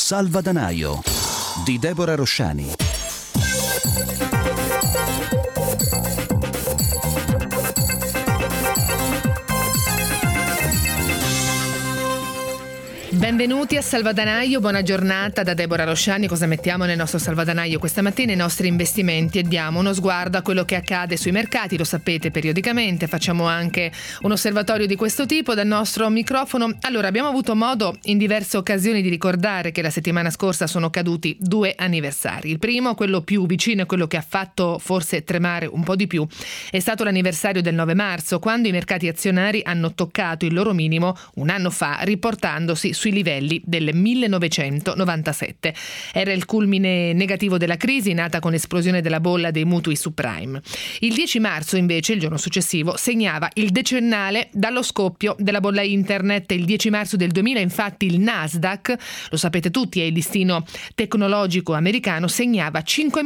Salvadanaio di Deborah Rosciani. Benvenuti a Salvadanaio, buona giornata da Deborah Rosciani. Cosa mettiamo nel nostro Salvadanaio questa mattina? I nostri investimenti, e diamo uno sguardo a quello che accade sui mercati. Lo sapete, periodicamente facciamo anche un osservatorio di questo tipo dal nostro microfono. Allora, abbiamo avuto modo in diverse occasioni di ricordare che la settimana scorsa sono caduti 2 anniversari. Il primo, quello più vicino e quello che ha fatto forse tremare un po' di più, è stato l'anniversario del 9 marzo, quando i mercati azionari hanno toccato il loro minimo un anno fa, riportandosi sui livelli del 1997. Era il culmine negativo della crisi, nata con l'esplosione della bolla dei mutui subprime. Il 10 marzo, invece, il giorno successivo, segnava il decennale dallo scoppio della bolla internet. Il 10 marzo del 2000, infatti, il Nasdaq, lo sapete tutti, è il listino tecnologico americano, segnava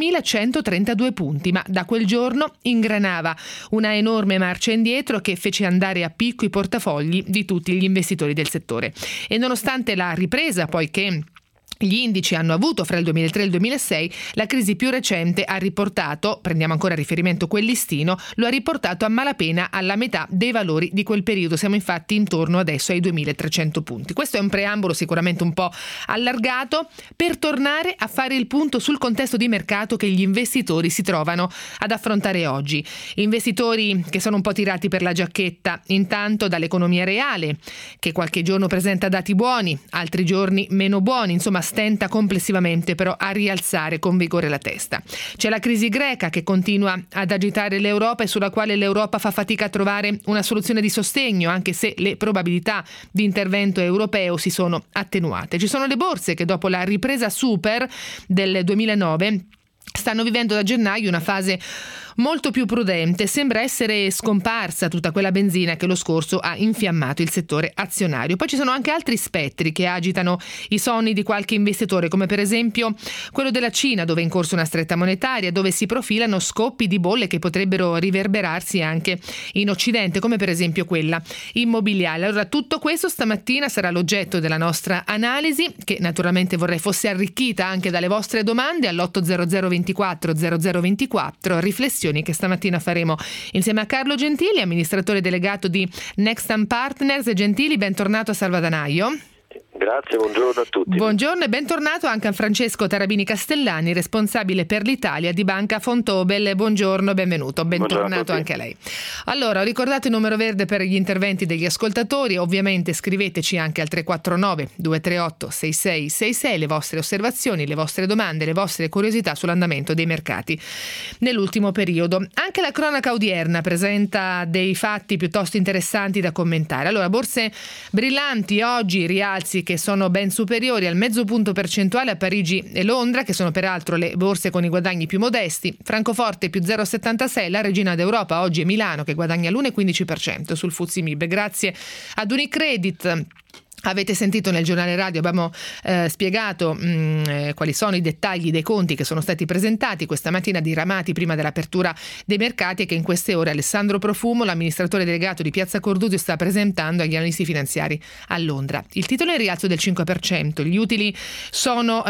5.132 punti, ma da quel giorno ingranava una enorme marcia indietro che fece andare a picco i portafogli di tutti gli investitori del settore. E nonostante la ripresa, poiché gli indici hanno avuto fra il 2003 e il 2006, la crisi più recente ha riportato, prendiamo ancora a riferimento quel listino, lo ha riportato a malapena alla metà dei valori di quel periodo. Siamo infatti intorno adesso ai 2.300 punti. Questo è un preambolo sicuramente un po' allargato per tornare a fare il punto sul contesto di mercato che gli investitori si trovano ad affrontare oggi. Investitori che sono un po' tirati per la giacchetta, intanto dall'economia reale, che qualche giorno presenta dati buoni, altri giorni meno buoni, insomma stenta complessivamente però a rialzare con vigore la testa. C'è la crisi greca che continua ad agitare l'Europa e sulla quale l'Europa fa fatica a trovare una soluzione di sostegno, anche se le probabilità di intervento europeo si sono attenuate. Ci sono le borse che dopo la ripresa super del 2009 stanno vivendo da gennaio una fase molto più prudente. Sembra essere scomparsa tutta quella benzina che lo scorso ha infiammato il settore azionario. Poi ci sono anche altri spettri che agitano i sonni di qualche investitore, come per esempio quello della Cina, dove è in corso una stretta monetaria, dove si profilano scoppi di bolle che potrebbero riverberarsi anche in Occidente, come per esempio quella immobiliare. Allora, tutto questo stamattina sarà l'oggetto della nostra analisi, che naturalmente vorrei fosse arricchita anche dalle vostre domande all'800 24 0024. Riflessioni che stamattina faremo insieme a Carlo Gentili, amministratore delegato di Nextam Partners. Gentili, bentornato a Salvadanaio. Grazie, buongiorno a tutti. Buongiorno e bentornato anche a Francesco Tarabini Castellani, responsabile per l'Italia di Banca Fontobel. Buongiorno, benvenuto, bentornato anche a lei. Allora, ho ricordato il numero verde per gli interventi degli ascoltatori. Ovviamente scriveteci anche al 349 238 6666 le vostre osservazioni, le vostre domande, le vostre curiosità sull'andamento dei mercati nell'ultimo periodo. Anche la cronaca odierna presenta dei fatti piuttosto interessanti da commentare. Allora, borse brillanti oggi, rialzi che sono ben superiori al mezzo punto percentuale a Parigi e Londra, che sono peraltro le borse con i guadagni più modesti. Francoforte più 0,76, la regina d'Europa oggi è Milano che guadagna l'1,15% sul FTSE MIB grazie ad Unicredit. Avete sentito nel giornale radio, abbiamo spiegato quali sono i dettagli dei conti che sono stati presentati questa mattina, diramati prima dell'apertura dei mercati, e che in queste ore Alessandro Profumo, l'amministratore delegato di Piazza Cordusio, sta presentando agli analisti finanziari a Londra. Il titolo è in rialzo del 5%, gli utili sono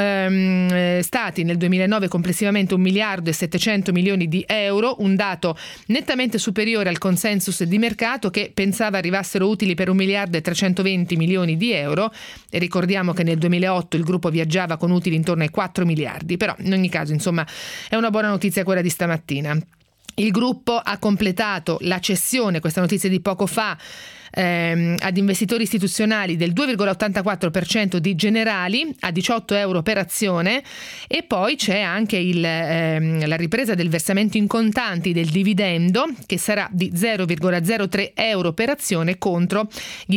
stati nel 2009 complessivamente 1 miliardo e 700 milioni di euro, un dato nettamente superiore al consensus di mercato che pensava arrivassero utili per 1 miliardo e 320 milioni di euro, e ricordiamo che nel 2008 il gruppo viaggiava con utili intorno ai 4 miliardi, però in ogni caso insomma è una buona notizia quella di stamattina. Il gruppo ha completato la cessione, questa notizia di poco fa, ad investitori istituzionali del 2,84% di Generali a 18 euro per azione, e poi c'è anche la ripresa del versamento in contanti del dividendo, che sarà di 0,03 euro per azione contro gli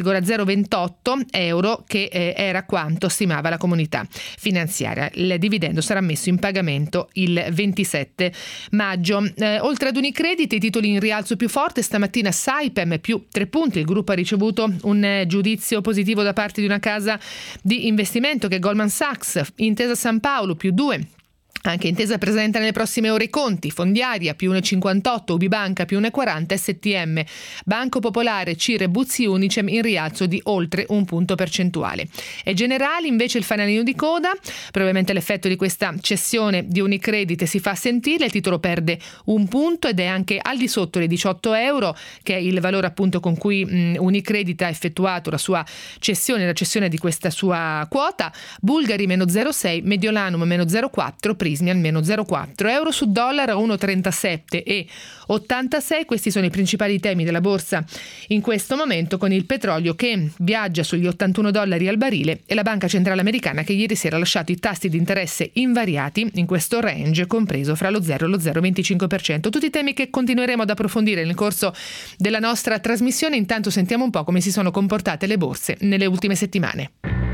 0,028 euro che era quanto stimava la comunità finanziaria. Il dividendo sarà messo in pagamento il 27 maggio. Oltre ad Unicredit, i titoli in rialzo più forte stamattina: Saipem più 3 punti. Il gruppo ha ricevuto un giudizio positivo da parte di una casa di investimento che è Goldman Sachs. Intesa San Paolo più 2. Anche Intesa presenta nelle prossime ore i conti: Fondiaria più 1,58, Ubibanca più 1,40, STM, Banco Popolare, CIR, Buzzi Unicem in rialzo di oltre un punto percentuale. E Generali invece il fanalino di coda, probabilmente l'effetto di questa cessione di Unicredit si fa sentire, il titolo perde un punto ed è anche al di sotto dei 18 euro, che è il valore appunto con cui Unicredit ha effettuato la sua cessione, la cessione di questa sua quota. Bulgari meno 0,6, Mediolanum meno 0,4, Prismi al meno 0,4, euro su dollaro a 1,37 e 86. Questi sono i principali temi della borsa in questo momento, con il petrolio che viaggia sugli $81 al barile e la Banca Centrale Americana che ieri sera ha lasciato i tassi di interesse invariati in questo range compreso fra lo 0 e lo 0,25%. Tutti i temi che continueremo ad approfondire nel corso della nostra trasmissione. Intanto sentiamo un po' come si sono comportate le borse nelle ultime settimane.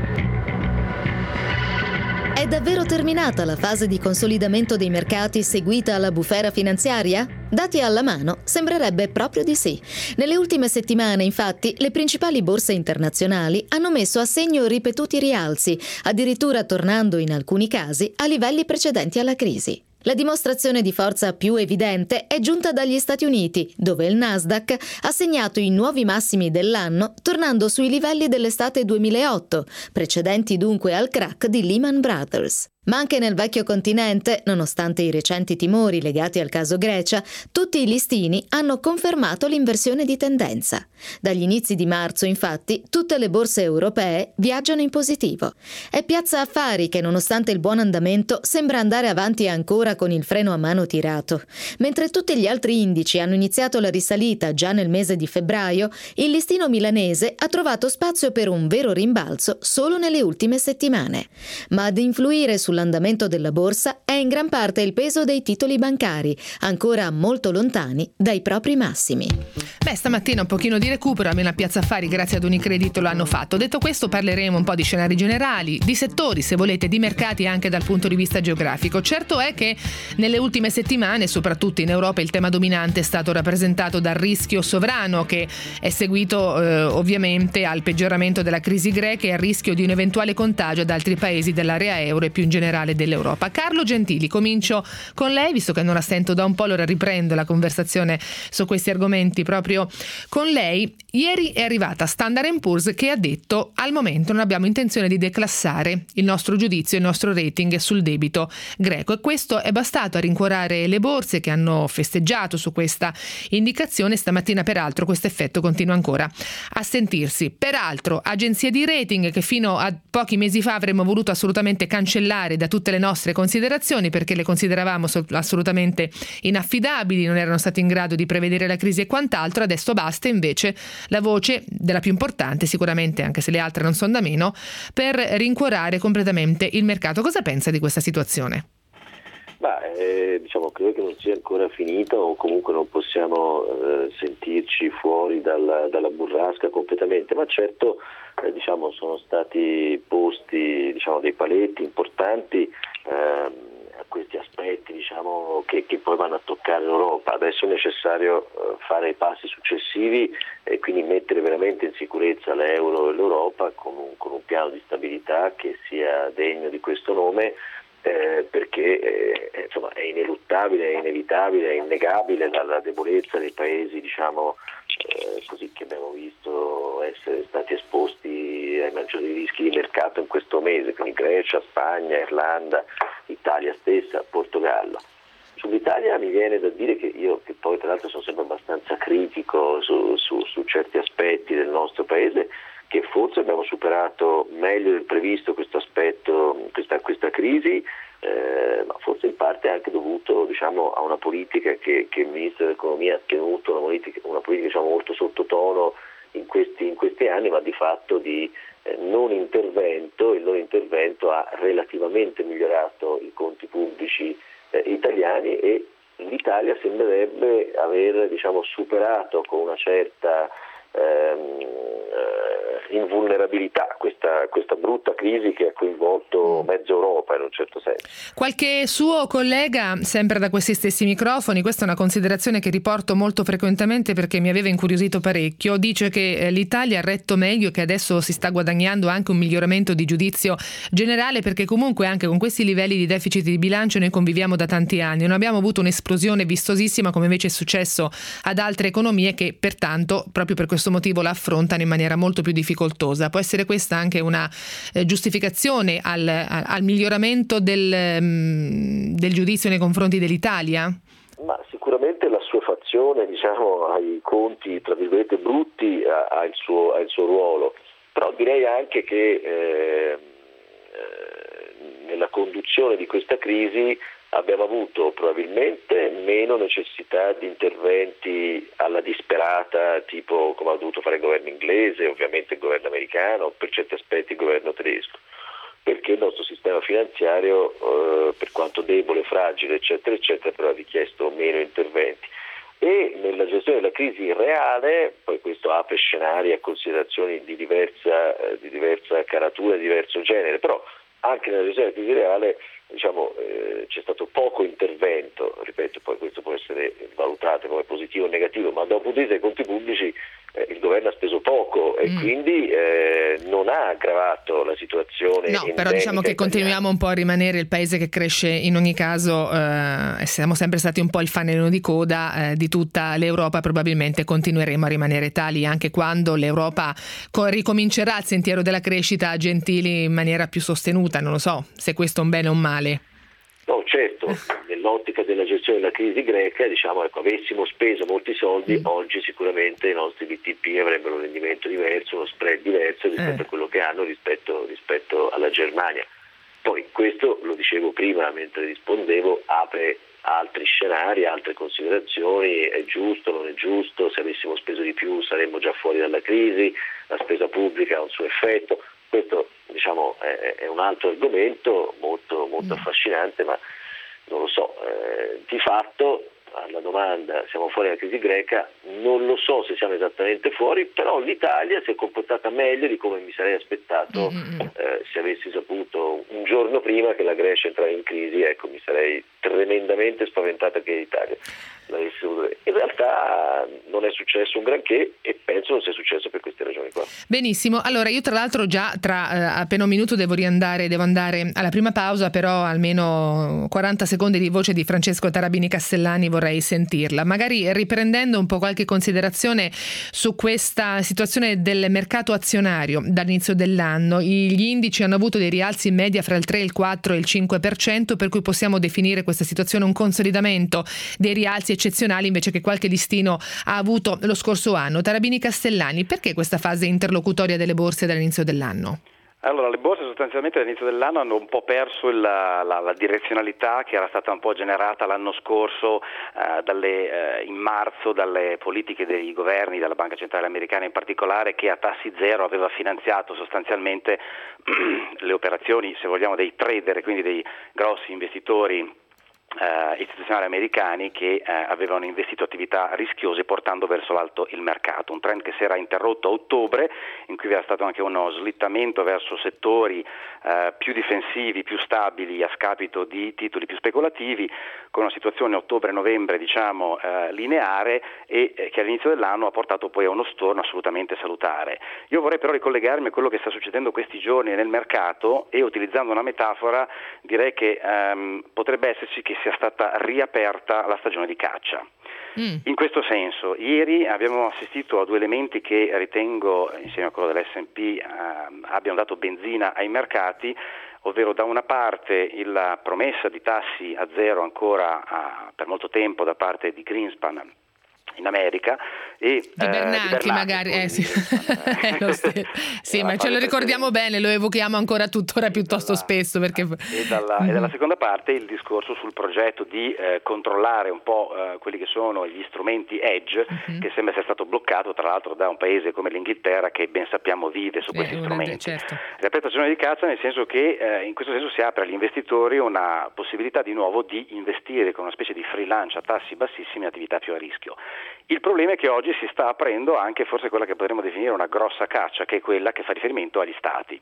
È davvero terminata la fase di consolidamento dei mercati seguita alla bufera finanziaria? Dati alla mano, sembrerebbe proprio di sì. Nelle ultime settimane, infatti, le principali borse internazionali hanno messo a segno ripetuti rialzi, addirittura tornando in alcuni casi a livelli precedenti alla crisi. La dimostrazione di forza più evidente è giunta dagli Stati Uniti, dove il Nasdaq ha segnato i nuovi massimi dell'anno, tornando sui livelli dell'estate 2008, precedenti dunque al crack di Lehman Brothers. Ma anche nel vecchio continente, nonostante i recenti timori legati al caso Grecia, tutti i listini hanno confermato l'inversione di tendenza. Dagli inizi di marzo, infatti, tutte le borse europee viaggiano in positivo. È Piazza Affari che, nonostante il buon andamento, sembra andare avanti ancora con il freno a mano tirato. Mentre tutti gli altri indici hanno iniziato la risalita già nel mese di febbraio, il listino milanese ha trovato spazio per un vero rimbalzo solo nelle ultime settimane. Ma ad influire sull'andamento della borsa è in gran parte il peso dei titoli bancari, ancora molto lontani dai propri massimi. Stamattina un pochino di recupero, almeno a Piazza Affari, grazie ad Unicredit lo hanno fatto. Detto questo, parleremo un po' di scenari generali, di settori, se volete, di mercati anche dal punto di vista geografico. Certo è che nelle ultime settimane, soprattutto in Europa, il tema dominante è stato rappresentato dal rischio sovrano, che è seguito ovviamente al peggioramento della crisi greca e al rischio di un eventuale contagio ad altri paesi dell'area euro e più in generale dell'Europa. Carlo Gentili, comincio con lei, visto che non la sento da un po', allora riprendo la conversazione su questi argomenti proprio con lei. Ieri è arrivata Standard & Poor's che ha detto: al momento non abbiamo intenzione di declassare il nostro giudizio, il nostro rating sul debito greco, e questo è bastato a rincuorare le borse, che hanno festeggiato su questa indicazione. Stamattina peraltro questo effetto continua ancora a sentirsi. Peraltro agenzie di rating che fino a pochi mesi fa avremmo voluto assolutamente cancellare da tutte le nostre considerazioni perché le consideravamo assolutamente inaffidabili, non erano state in grado di prevedere la crisi e quant'altro, adesso basta invece la voce della più importante, sicuramente, anche se le altre non sono da meno, per rincuorare completamente il mercato. Cosa pensa di questa situazione? Credo che non sia ancora finita, o comunque non possiamo sentirci fuori dalla burrasca completamente, ma certo sono stati posti dei paletti importanti a questi aspetti che poi vanno a toccare l'Europa. Adesso è necessario fare i passi successivi e quindi mettere veramente in sicurezza l'euro e l'Europa con un piano di stabilità che sia degno di questo nome, perché è ineluttabile, è inevitabile, è innegabile la debolezza dei paesi così che abbiamo visto essere stati esposti ai maggiori rischi di mercato in questo mese, quindi Grecia, Spagna, Irlanda, Italia stessa, Portogallo. Sull'Italia mi viene da dire che poi tra l'altro sono sempre abbastanza critico su certi aspetti del nostro paese, che forse abbiamo superato meglio del previsto questo aspetto, questa crisi, ma forse in parte anche dovuto a una politica che il Ministro dell'Economia ha tenuto, una politica molto sottotono in questi anni, ma di fatto di non intervento. Il non intervento ha relativamente migliorato i conti pubblici italiani, e l'Italia sembrerebbe aver superato con una certa invulnerabilità, questa brutta crisi che ha coinvolto mezza Europa in un certo senso. Qualche suo collega, sempre da questi stessi microfoni, questa è una considerazione che riporto molto frequentemente perché mi aveva incuriosito parecchio, dice che l'Italia ha retto meglio e che adesso si sta guadagnando anche un miglioramento di giudizio generale, perché comunque anche con questi livelli di deficit di bilancio noi conviviamo da tanti anni, non abbiamo avuto un'esplosione vistosissima come invece è successo ad altre economie che pertanto proprio per questo motivo la affrontano in maniera molto più difficoltosa. Può essere questa anche una giustificazione al miglioramento del giudizio nei confronti dell'Italia? Ma sicuramente l'assuefazione, ai conti tra virgolette brutti ha il suo ruolo, però direi anche che nella conduzione di questa crisi abbiamo avuto probabilmente meno necessità di interventi alla disperata, tipo come ha dovuto fare il governo inglese, ovviamente il governo americano, per certi aspetti il governo tedesco, perché il nostro sistema finanziario, per quanto debole, fragile, eccetera, eccetera, però ha richiesto meno interventi. E nella gestione della crisi reale, poi questo apre scenari a considerazioni di diversa caratura, di diverso genere, però anche nella gestione della crisi reale c'è stato poco intervento, ripeto, poi questo può essere valutato come positivo o negativo, ma da un punto di vista dei conti pubblici il governo ha speso poco e quindi non ha aggravato la situazione. No, però diciamo che continuiamo un po' a rimanere il paese che cresce in ogni caso, e siamo sempre stati un po' il fanalino di coda di tutta l'Europa, probabilmente continueremo a rimanere tali anche quando l'Europa ricomincerà il sentiero della crescita gentili in maniera più sostenuta, non lo so se questo è un bene o un male. No, certo, nell'ottica della gestione della crisi greca, avessimo speso molti soldi, oggi sicuramente i nostri BTP avrebbero un rendimento diverso, uno spread diverso rispetto a quello che hanno rispetto alla Germania. Poi questo, lo dicevo prima mentre rispondevo, apre altri scenari, altre considerazioni, è giusto, non è giusto, se avessimo speso di più saremmo già fuori dalla crisi, la spesa pubblica ha un suo effetto. Questo è un altro argomento molto affascinante, ma non lo so, di fatto alla domanda siamo fuori dalla crisi greca, non lo so se siamo esattamente fuori, però l'Italia si è comportata meglio di come mi sarei aspettato se avessi saputo un giorno prima che la Grecia entrava in crisi, mi sarei tremendamente spaventata che l'Italia l'avesse voluto. In realtà non è successo un granché e penso non sia successo per queste ragioni qua. Benissimo, allora io tra l'altro già tra appena un minuto devo andare alla prima pausa, però almeno 40 secondi di voce di Francesco Tarabini Castellani vorrei sentirla, magari riprendendo un po' qualche considerazione su questa situazione del mercato azionario dall'inizio dell'anno. Gli indici hanno avuto dei rialzi in media fra il 3, il 4 e il 5%, per cui possiamo definire questa situazione un consolidamento dei rialzi eccezionali invece che qualche listino ha avuto lo scorso anno. Tarabini Castellani, perché questa fase interlocutoria delle borse dall'inizio dell'anno? Allora, le borse sostanzialmente all'inizio dell'anno hanno un po' perso la direzionalità che era stata un po' generata l'anno scorso in marzo dalle politiche dei governi, dalla Banca Centrale Americana in particolare, che a tassi zero aveva finanziato sostanzialmente le operazioni, se vogliamo, dei trader, quindi dei grossi investitori istituzionali americani che avevano investito attività rischiose portando verso l'alto il mercato, un trend che si era interrotto a ottobre, in cui vi era stato anche uno slittamento verso settori più difensivi, più stabili a scapito di titoli più speculativi, con una situazione ottobre-novembre lineare e che all'inizio dell'anno ha portato poi a uno storno assolutamente salutare. Io vorrei però ricollegarmi a quello che sta succedendo questi giorni nel mercato e, utilizzando una metafora, direi che potrebbe esserci che sia stata riaperta la stagione di caccia. In questo senso, ieri abbiamo assistito a due elementi che ritengo, insieme a quello dell'S&P, abbiano dato benzina ai mercati, ovvero da una parte la promessa di tassi a zero ancora per molto tempo da parte di Greenspan in America e di Bernanke magari sì. Sì, ma ce lo ricordiamo bene, lo evochiamo ancora tuttora piuttosto spesso perché... e dalla seconda parte il discorso sul progetto di controllare un po' quelli che sono gli strumenti hedge, che sembra essere stato bloccato tra l'altro da un paese come l'Inghilterra, che ben sappiamo vive su questi strumenti. Certo. Riaperta stagione di caccia, nel senso che in questo senso si apre agli investitori una possibilità di nuovo di investire con una specie di free lunch a tassi bassissimi in attività più a rischio. Il problema è che oggi si sta aprendo anche forse quella che potremmo definire una grossa caccia, che è quella che fa riferimento agli Stati.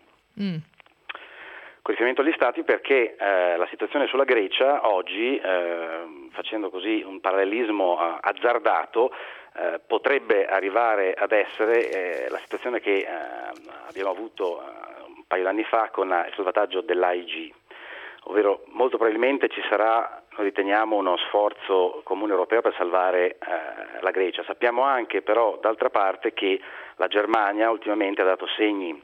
Con riferimento agli Stati perché la situazione sulla Grecia oggi, facendo così un parallelismo azzardato, potrebbe arrivare ad essere la situazione che abbiamo avuto un paio d'anni fa con il salvataggio dell'AIG, ovvero molto probabilmente ci sarà, noi riteniamo, uno sforzo comune europeo per salvare la Grecia. Sappiamo anche però d'altra parte che la Germania ultimamente ha dato segni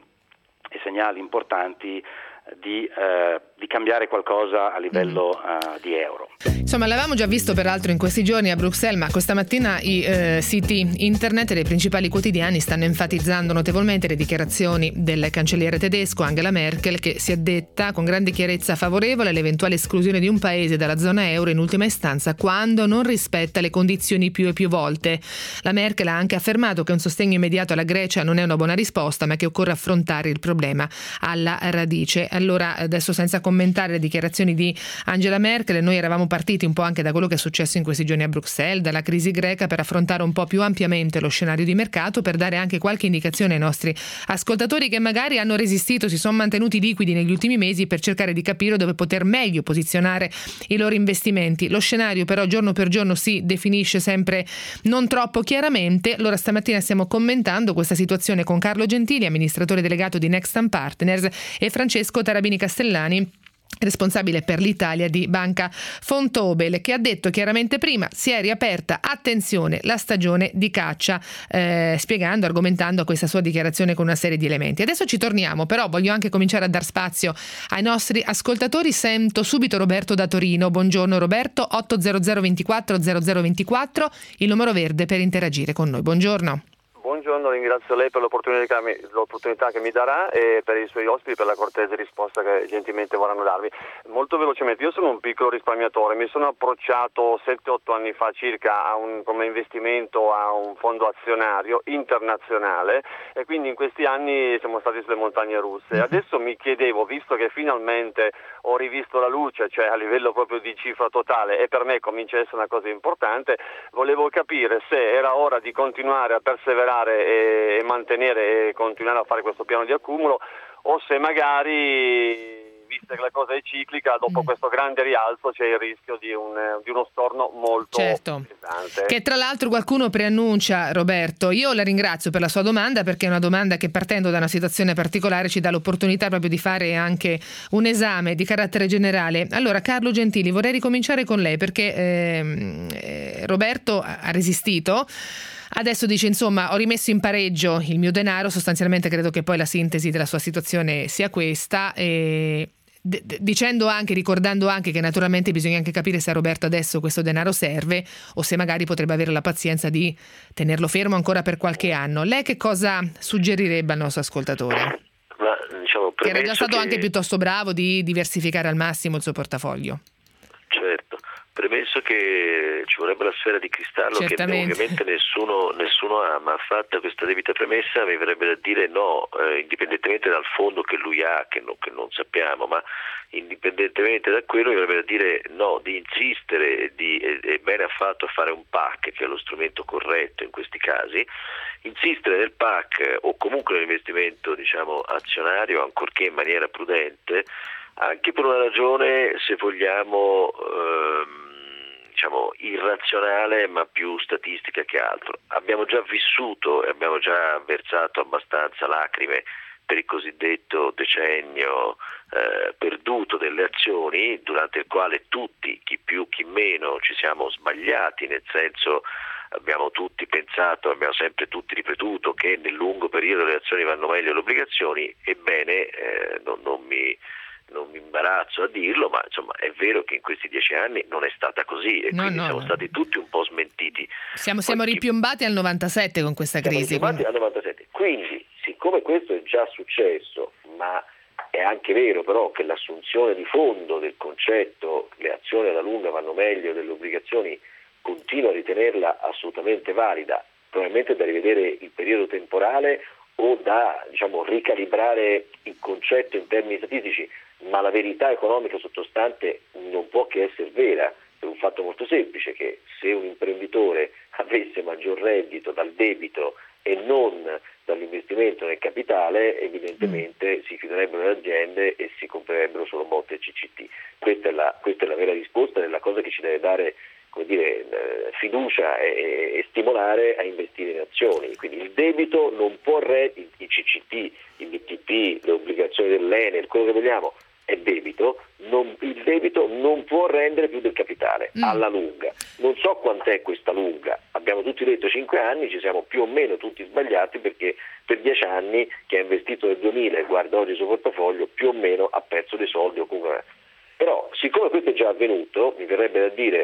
e segnali importanti di cambiare qualcosa a livello di euro. Insomma, l'avevamo già visto peraltro in questi giorni a Bruxelles, ma questa mattina i siti internet dei principali quotidiani stanno enfatizzando notevolmente le dichiarazioni del cancelliere tedesco Angela Merkel, che si è detta con grande chiarezza favorevole all'eventuale esclusione di un paese dalla zona euro in ultima istanza quando non rispetta le condizioni più e più volte. La Merkel ha anche affermato che un sostegno immediato alla Grecia non è una buona risposta, ma che occorre affrontare il problema alla radice. Allora, adesso senza commentare le dichiarazioni di Angela Merkel, noi eravamo partiti un po' anche da quello che è successo in questi giorni a Bruxelles, dalla crisi greca, per affrontare un po' più ampiamente lo scenario di mercato, per dare anche qualche indicazione ai nostri ascoltatori che magari hanno resistito, si sono mantenuti liquidi negli ultimi mesi, per cercare di capire dove poter meglio posizionare i loro investimenti. Lo scenario però giorno per giorno si definisce sempre non troppo chiaramente. Allora stamattina stiamo commentando questa situazione con Carlo Gentili, amministratore delegato di Nextam Partners, e Francesco Tarabini Castellani, responsabile per l'Italia di Banca Vontobel, che ha detto chiaramente prima: si è riaperta, attenzione, la stagione di caccia, spiegando, argomentando questa sua dichiarazione con una serie di elementi. Adesso ci torniamo, però voglio anche cominciare a dar spazio ai nostri ascoltatori. Sento subito Roberto da Torino. Buongiorno Roberto, 800 24 0024, il numero verde per interagire con noi. Buongiorno. Buongiorno, ringrazio lei per l'opportunità che mi darà e per i suoi ospiti per la cortese risposta che gentilmente vorranno darvi. Molto velocemente, io sono un piccolo risparmiatore, mi sono approcciato 7-8 anni fa circa come investimento a un fondo azionario internazionale e quindi in questi anni siamo stati sulle montagne russe. Adesso mi chiedevo, visto che finalmente ho rivisto la luce, cioè a livello proprio di cifra totale, e per me comincia a essere una cosa importante, volevo capire se era ora di continuare a perseverare e mantenere e continuare a fare questo piano di accumulo, o se magari, vista che la cosa è ciclica, dopo questo grande rialzo c'è il rischio di uno storno molto pesante. Che tra l'altro qualcuno preannuncia, Roberto. Io la ringrazio per la sua domanda, perché è una domanda che, partendo da una situazione particolare, ci dà l'opportunità proprio di fare anche un esame di carattere generale. Allora, Carlo Gentili, vorrei ricominciare con lei, perché Roberto ha resistito. Adesso dice, insomma, ho rimesso in pareggio il mio denaro. Sostanzialmente credo che poi la sintesi della sua situazione sia questa, dicendo anche, ricordando anche che naturalmente bisogna anche capire se a Roberto adesso questo denaro serve o se magari potrebbe avere la pazienza di tenerlo fermo ancora per qualche anno. Lei che cosa suggerirebbe al nostro ascoltatore? Che era già stato anche piuttosto bravo di diversificare al massimo il suo portafoglio. Certo. Premesso che ci vorrebbe la sfera di cristallo, certamente, che ovviamente nessuno ha, ma fatta questa debita premessa mi verrebbe da dire no, indipendentemente dal fondo che lui ha, che non sappiamo, ma indipendentemente da quello mi verrebbe da dire no, di insistere, e bene ha fatto a fare un PAC, che è lo strumento corretto in questi casi, insistere nel PAC o comunque nell'investimento azionario, ancorché in maniera prudente, anche per una ragione, se vogliamo, irrazionale, ma più statistica che altro. Abbiamo già vissuto e abbiamo già versato abbastanza lacrime per il cosiddetto decennio perduto delle azioni, durante il quale tutti, chi più chi meno, ci siamo sbagliati, nel senso abbiamo tutti pensato, abbiamo sempre tutti ripetuto che nel lungo periodo le azioni vanno meglio delle obbligazioni. Ebbene, non mi imbarazzo a dirlo, ma insomma è vero che in questi 10 anni non è stata così e quindi siamo stati tutti un po' smentiti. Siamo ripiombati al 97 con questa crisi. Al 97. Quindi, siccome questo è già successo, ma è anche vero però che l'assunzione di fondo del concetto le azioni alla lunga vanno meglio delle obbligazioni, continuo a ritenerla assolutamente valida, probabilmente da rivedere il periodo temporale o da ricalibrare il concetto in termini statistici, ma la verità economica sottostante non può che essere vera, per un fatto molto semplice, che se un imprenditore avesse maggior reddito dal debito e non dall'investimento nel capitale, evidentemente si chiuderebbero le aziende e si comprerebbero solo botte e CCT. Questa è la vera risposta della cosa che ci deve dare, come dire, fiducia e stimolare a investire in azioni. Quindi il debito non può i CCT, i BTP, le obbligazioni dell'Enel, quello che vogliamo, è debito, il debito non può rendere più del capitale alla lunga. Non so quant'è questa lunga, abbiamo tutti detto 5 anni, ci siamo più o meno tutti sbagliati, perché per 10 anni chi ha investito nel 2000 e guarda oggi il suo portafoglio più o meno ha perso dei soldi o comunque. Però siccome questo è già avvenuto, mi verrebbe da dire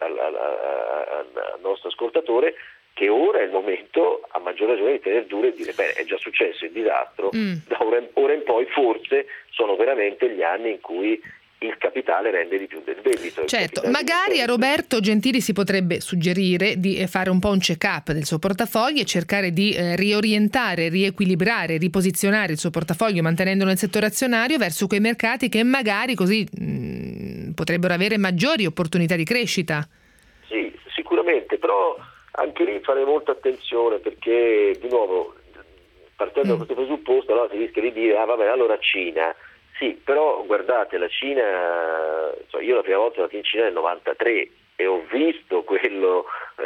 al nostro ascoltatore che ora è il momento, a maggior ragione, di tenere duro e dire bene, è già successo il disastro, da ora in poi forse sono veramente gli anni in cui il capitale rende di più del debito. Certo, magari a Roberto Gentili si potrebbe suggerire di fare un po' un check-up del suo portafoglio e cercare di riorientare, riequilibrare, riposizionare il suo portafoglio mantenendolo nel settore azionario verso quei mercati che magari così potrebbero avere maggiori opportunità di crescita. Sì, sicuramente, però anche lì fare molta attenzione, perché di nuovo partendo da questo presupposto allora si rischia di dire allora Cina. Sì, però guardate, la Cina, io la prima volta sono andato in Cina nel 93 e ho visto quello,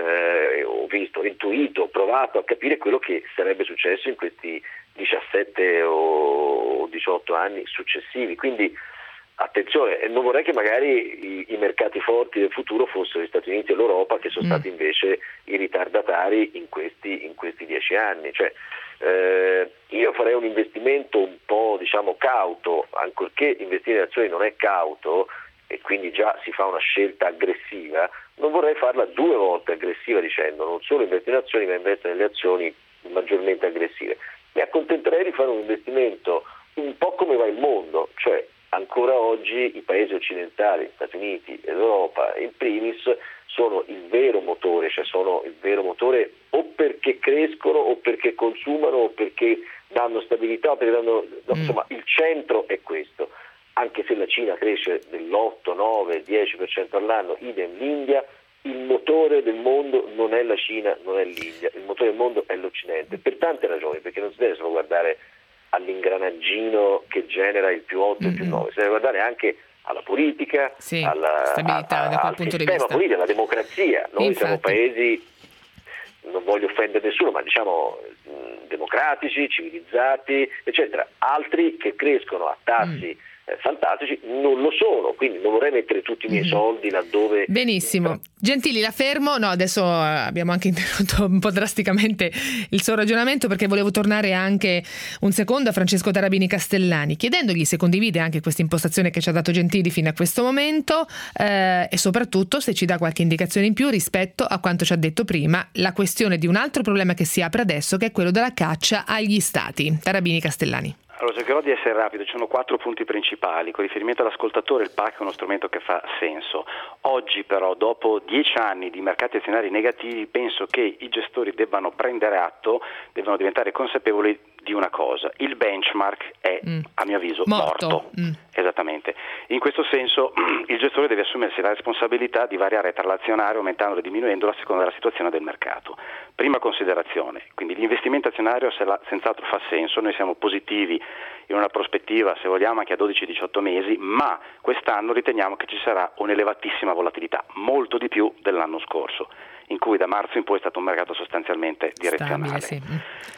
intuito, provato a capire quello che sarebbe successo in questi 17 o 18 anni successivi. Quindi attenzione, non vorrei che magari i mercati forti del futuro fossero gli Stati Uniti e l'Europa, che sono stati invece i ritardatari in questi 10 anni. Io farei un investimento un po' cauto, ancorché investire in azioni non è cauto e quindi già si fa una scelta aggressiva, non vorrei farla 2 volte aggressiva dicendo non solo investo in azioni ma investo nelle azioni maggiormente aggressive. Mi accontenterei di fare un investimento un po' come va il mondo, cioè ancora oggi i paesi occidentali, Stati Uniti ed Europa in primis, sono il vero motore, o perché crescono o perché consumano o perché danno stabilità o perché insomma il centro è questo. Anche se la Cina cresce dell'8, 9, 10% all'anno, idem l'India, il motore del mondo non è la Cina, non è l'India, il motore del mondo è l'Occidente, per tante ragioni, perché non si deve solo guardare all'ingranaggino che genera il più 8 e il più 9, si deve guardare anche alla politica, alla stabilità da quel punto di vista, politico, alla democrazia. Noi siamo paesi, non voglio offendere nessuno, ma democratici, civilizzati, eccetera. Altri che crescono a tassi fantastici non lo sono, quindi non vorrei mettere tutti i miei soldi laddove. Benissimo. Gentili, la fermo. No, adesso abbiamo anche interrotto un po' drasticamente il suo ragionamento, perché volevo tornare anche un secondo a Francesco Tarabini Castellani, chiedendogli se condivide anche questa impostazione che ci ha dato Gentili fino a questo momento e soprattutto se ci dà qualche indicazione in più rispetto a quanto ci ha detto prima, la questione di un altro problema che si apre adesso, che è quello della caccia agli stati. Tarabini Castellani. Allora, cercherò di essere rapido, ci sono 4 punti principali. Con riferimento all'ascoltatore, il PAC è uno strumento che fa senso. Oggi però, dopo 10 anni di mercati azionari negativi, penso che i gestori debbano prendere atto, devono diventare consapevoli di una cosa: il benchmark è, a mio avviso, morto. Esattamente. In questo senso il gestore deve assumersi la responsabilità di variare tra l'azionario, aumentandolo e diminuendolo a seconda della situazione del mercato. Prima considerazione, quindi l'investimento azionario senz'altro fa senso, noi siamo positivi in una prospettiva, se vogliamo, anche a 12-18 mesi, ma quest'anno riteniamo che ci sarà un'elevatissima volatilità, molto di più dell'anno scorso, in cui da marzo in poi è stato un mercato sostanzialmente direzionale. Stabile,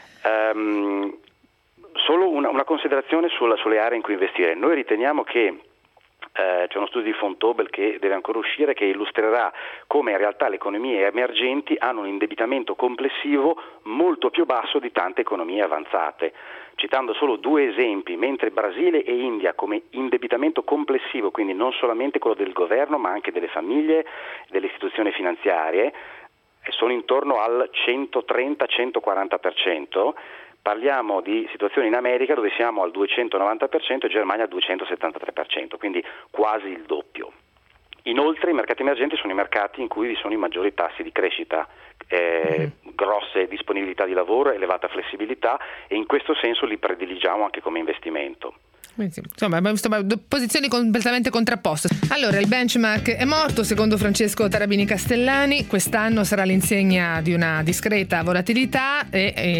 sì. Solo una considerazione sulle aree in cui investire. Noi riteniamo che c'è uno studio di Fontobel che deve ancora uscire, che illustrerà come in realtà le economie emergenti hanno un indebitamento complessivo molto più basso di tante economie avanzate. Citando solo 2 esempi, mentre Brasile e India come indebitamento complessivo, quindi non solamente quello del governo ma anche delle famiglie, delle istituzioni finanziarie, sono intorno al 130-140%, parliamo di situazioni in America dove siamo al 290% e Germania al 273%, quindi quasi il doppio. Inoltre i mercati emergenti sono i mercati in cui vi sono i maggiori tassi di crescita, grosse disponibilità di lavoro, elevata flessibilità, e in questo senso li prediligiamo anche come investimento. Insomma, posizioni completamente contrapposte. Allora, il benchmark è morto, secondo Francesco Tarabini Castellani. Quest'anno sarà l'insegna di una discreta volatilità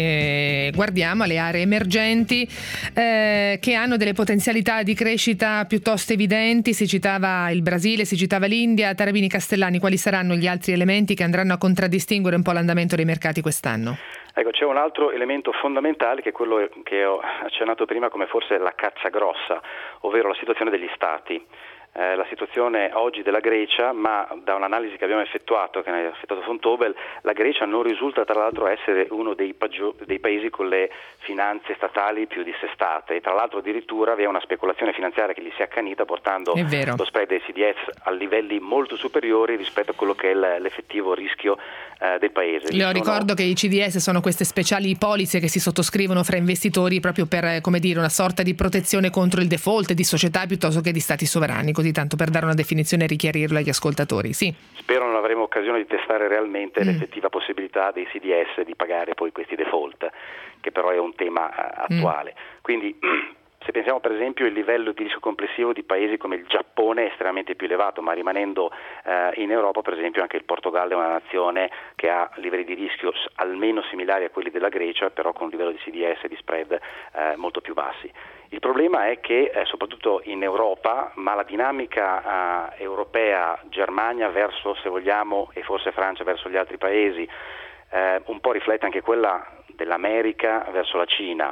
e guardiamo alle aree emergenti che hanno delle potenzialità di crescita piuttosto evidenti. Si citava il Brasile, si citava l'India. Tarabini Castellani, quali saranno gli altri elementi che andranno a contraddistinguere un po' l'andamento dei mercati quest'anno? Ecco, c'è un altro elemento fondamentale che è quello che ho accennato prima come forse la caccia grossa, ovvero la situazione degli stati. La situazione oggi della Grecia, ma da un'analisi che abbiamo effettuato, che ha effettuato Fontobel, la Grecia non risulta tra l'altro essere uno dei paesi con le finanze statali più dissestate, e tra l'altro addirittura vi è una speculazione finanziaria che gli si è accanita portando lo spread dei CDS a livelli molto superiori rispetto a quello che è l'effettivo rischio del paese. Ricordo che i CDS sono queste speciali polizze che si sottoscrivono fra investitori proprio per, come dire, una sorta di protezione contro il default di società piuttosto che di stati sovrani, così tanto per dare una definizione e richiarirlo agli ascoltatori. Sì. Spero non avremo occasione di testare realmente l'effettiva possibilità dei CDS di pagare poi questi default, che però è un tema attuale. Quindi se pensiamo per esempio il livello di rischio complessivo di paesi come il Giappone è estremamente più elevato, ma rimanendo in Europa per esempio anche il Portogallo è una nazione che ha livelli di rischio almeno similari a quelli della Grecia, però con un livello di CDS e di spread molto più bassi. Il problema è che soprattutto in Europa, ma la dinamica europea, Germania verso, se vogliamo, e forse Francia verso gli altri paesi, un po' riflette anche quella dell'America verso la Cina.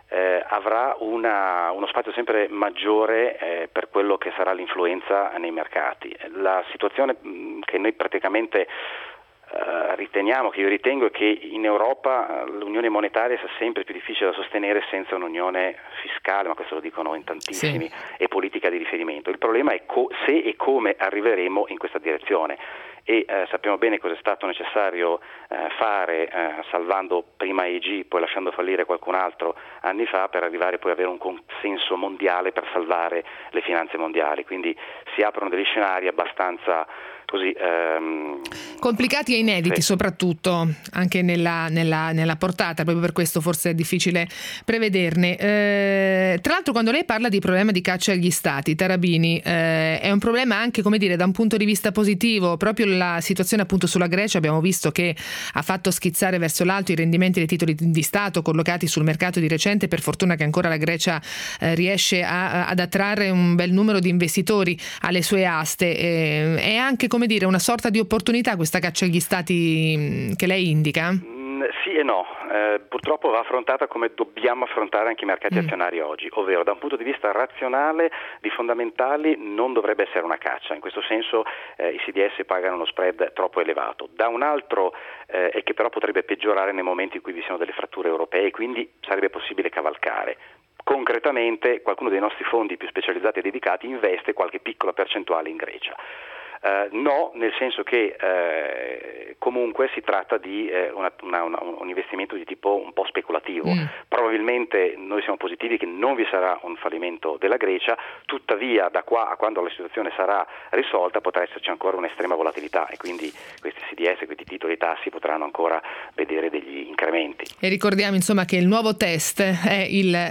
Avrà uno spazio sempre maggiore per quello che sarà l'influenza nei mercati. La situazione che noi praticamente riteniamo, che io ritengo, è che in Europa l'unione monetaria sia sempre più difficile da sostenere senza un'unione fiscale, ma questo lo dicono in tantissimi, e politica di riferimento. Il problema è se e come arriveremo in questa direzione. E sappiamo bene cosa è stato necessario fare salvando prima EG, poi lasciando fallire qualcun altro anni fa, per arrivare poi ad avere un consenso mondiale per salvare le finanze mondiali. Quindi si aprono degli scenari abbastanza così complicati e inediti, soprattutto anche nella portata, proprio per questo forse è difficile prevederne. Tra l'altro, quando lei parla di problema di caccia agli stati, Tarabini, è un problema anche, come dire, da un punto di vista positivo. Proprio la situazione appunto sulla Grecia abbiamo visto che ha fatto schizzare verso l'alto i rendimenti dei titoli di Stato collocati sul mercato di recente. Per fortuna che ancora la Grecia riesce ad attrarre un bel numero di investitori alle sue aste. È anche, come dire, una sorta di opportunità questa caccia agli stati che lei indica? Sì e no. Purtroppo va affrontata come dobbiamo affrontare anche i mercati azionari oggi, ovvero da un punto di vista razionale di fondamentali non dovrebbe essere una caccia, in questo senso i CDS pagano uno spread troppo elevato. Da un altro è che però potrebbe peggiorare nei momenti in cui vi siano delle fratture europee, quindi sarebbe possibile cavalcare. Concretamente qualcuno dei nostri fondi più specializzati e dedicati investe qualche piccola percentuale in Grecia. No, nel senso che comunque si tratta di un investimento di tipo un po' speculativo. Probabilmente noi siamo positivi che non vi sarà un fallimento della Grecia, tuttavia da qua a quando la situazione sarà risolta potrà esserci ancora un'estrema volatilità e quindi questi CDS, questi titoli tassi potranno ancora vedere degli incrementi. E ricordiamo insomma che il nuovo test è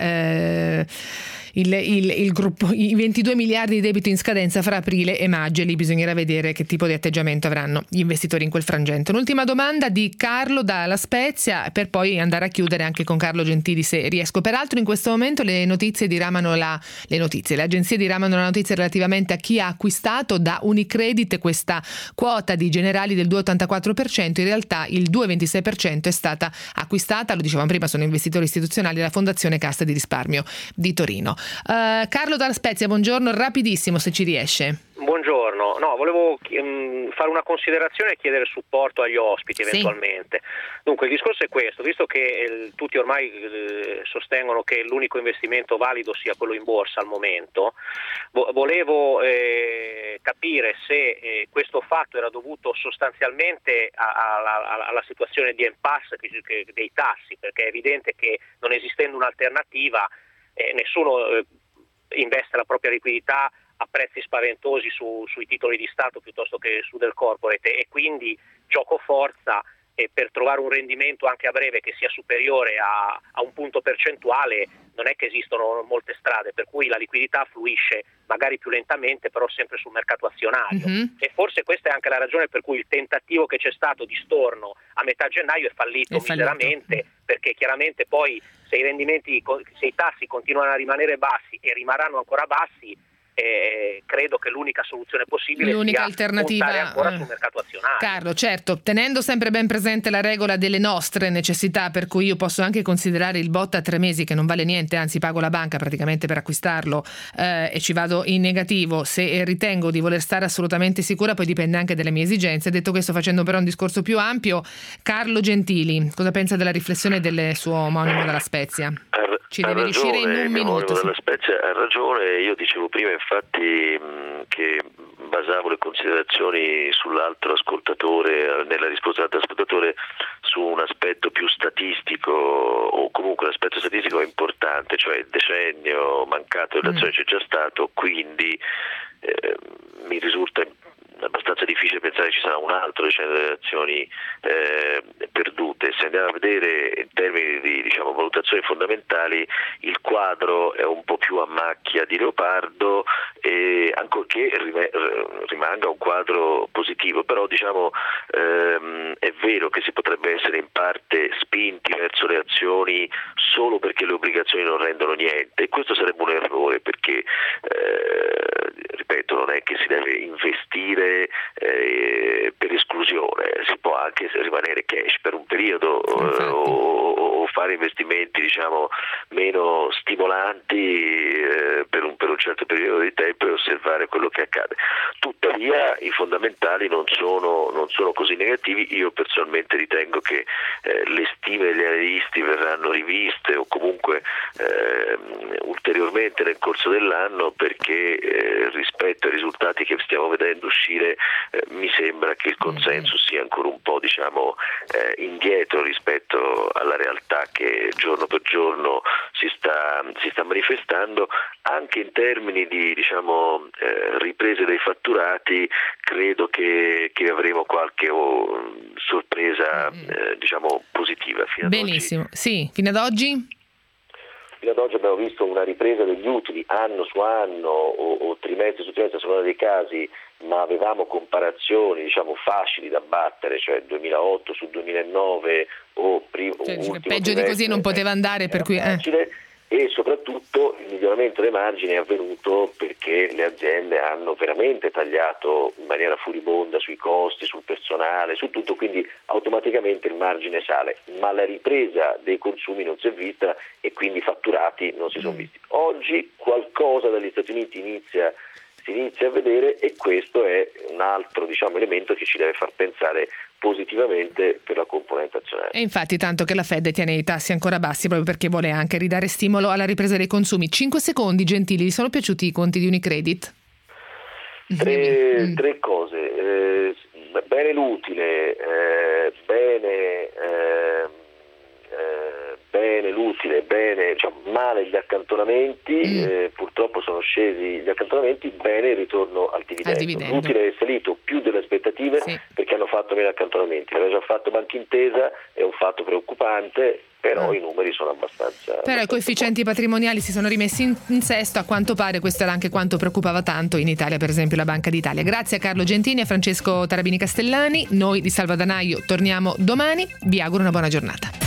il gruppo, i 22 miliardi di debito in scadenza fra aprile e maggio, e lì bisognerà vedere che tipo di atteggiamento avranno gli investitori in quel frangente. Un'ultima domanda di Carlo da La Spezia, per poi andare a chiudere anche con Carlo Gentili se riesco. Peraltro in questo momento le agenzie diramano la notizia relativamente a chi ha acquistato da Unicredit questa quota di Generali del 2,84%. In realtà il 2,26% è stata acquistata, lo dicevamo prima, sono investitori istituzionali della Fondazione Cassa di Risparmio di Torino. Carlo dalla Spezia, buongiorno, rapidissimo se ci riesce. Buongiorno, volevo fare una considerazione e chiedere supporto agli ospiti eventualmente. Sì. Dunque il discorso è questo, visto che tutti ormai sostengono che l'unico investimento valido sia quello in borsa al momento, volevo capire se questo fatto era dovuto sostanzialmente alla situazione di impasse dei tassi, perché è evidente che non esistendo un'alternativa nessuno investe la propria liquidità a prezzi spaventosi sui titoli di Stato piuttosto che su del corporate, e quindi gioco forza e per trovare un rendimento anche a breve che sia superiore a un punto percentuale non è che esistono molte strade, per cui la liquidità fluisce magari più lentamente, però sempre sul mercato azionario. E forse questa è anche la ragione per cui il tentativo che c'è stato di storno a metà gennaio è fallito miseramente, perché chiaramente poi se i tassi continuano a rimanere bassi e rimarranno ancora bassi, credo che l'unica soluzione possibile sia alternativa puntare ancora sul mercato azionario. Carlo, certo, tenendo sempre ben presente la regola delle nostre necessità, per cui io posso anche considerare il bot a 3 mesi che non vale niente, anzi pago la banca praticamente per acquistarlo e ci vado in negativo se ritengo di voler stare assolutamente sicura, poi dipende anche dalle mie esigenze. Detto questo, facendo però un discorso più ampio, Carlo Gentili, cosa pensa della riflessione del suo omonimo dalla Spezia? Ci deve riuscire in un minuto. Dalla Spezia ha ragione, io dicevo prima infatti che basavo le considerazioni sull'altro ascoltatore, nella risposta dell'altro ascoltatore, su un aspetto più statistico, o comunque l'aspetto statistico è importante, cioè il decennio mancato dell'azione c'è già stato, quindi mi risulta abbastanza difficile pensare che ci sarà un altro decennio delle azioni perdute. Se andiamo a vedere in termini di valutazioni fondamentali, il quadro è un po' più a macchia di leopardo, e ancorché rimanga un quadro positivo, però è vero che si potrebbe essere in parte spinti verso le azioni solo perché le obbligazioni non rendono niente, e questo sarebbe un errore, perché ripeto, non è che si deve investire per esclusione, si può anche rimanere cash per un periodo o fare investimenti meno stimolanti per un certo periodo di tempo e osservare quello che accade. Tuttavia i fondamentali non sono così negativi. Io personalmente ritengo che le stime degli analisti verranno riviste o comunque ulteriormente nel corso dell'anno, perché rispetto ai risultati che stiamo vedendo uscire mi sembra che il consenso sia ancora un po' indietro rispetto alla realtà che giorno per giorno si sta manifestando. Anche in termini di riprese dei fatturati credo che avremo qualche sorpresa positiva fino ad Benissimo. Oggi. Sì, fino ad oggi? Fino ad oggi abbiamo visto una ripresa degli utili anno su anno o trimestre su trimestre, sono dei casi, ma avevamo comparazioni facili da battere, cioè 2008 su 2009 o peggio di così non poteva andare, per cui e soprattutto il miglioramento dei margini è avvenuto perché le aziende hanno veramente tagliato in maniera furibonda sui costi, sul personale, su tutto, quindi automaticamente il margine sale, ma la ripresa dei consumi non si è vista e quindi i fatturati non si sono visti. Oggi qualcosa dagli Stati Uniti si inizia a vedere, e questo è un altro elemento che ci deve far pensare positivamente per la componente azionaria. E infatti tanto che la Fed tiene i tassi ancora bassi proprio perché vuole anche ridare stimolo alla ripresa dei consumi. 5 secondi, Gentili, gli sono piaciuti i conti di Unicredit? Tre cose, bene l'utile, bene l'utile, male gli accantonamenti, purtroppo sono scesi gli accantonamenti, bene il ritorno al dividendo. L'utile è salito più delle aspettative, perché hanno fatto meno accantonamenti. L'aveva già fatto Banca Intesa, è un fatto preoccupante, però i numeri sono abbastanza. Però i coefficienti patrimoniali si sono rimessi in sesto, a quanto pare questo era anche quanto preoccupava tanto in Italia, per esempio la Banca d'Italia. Grazie a Carlo Gentili e a Francesco Tarabini Castellani. Noi di Salvadanaio torniamo domani, vi auguro una buona giornata.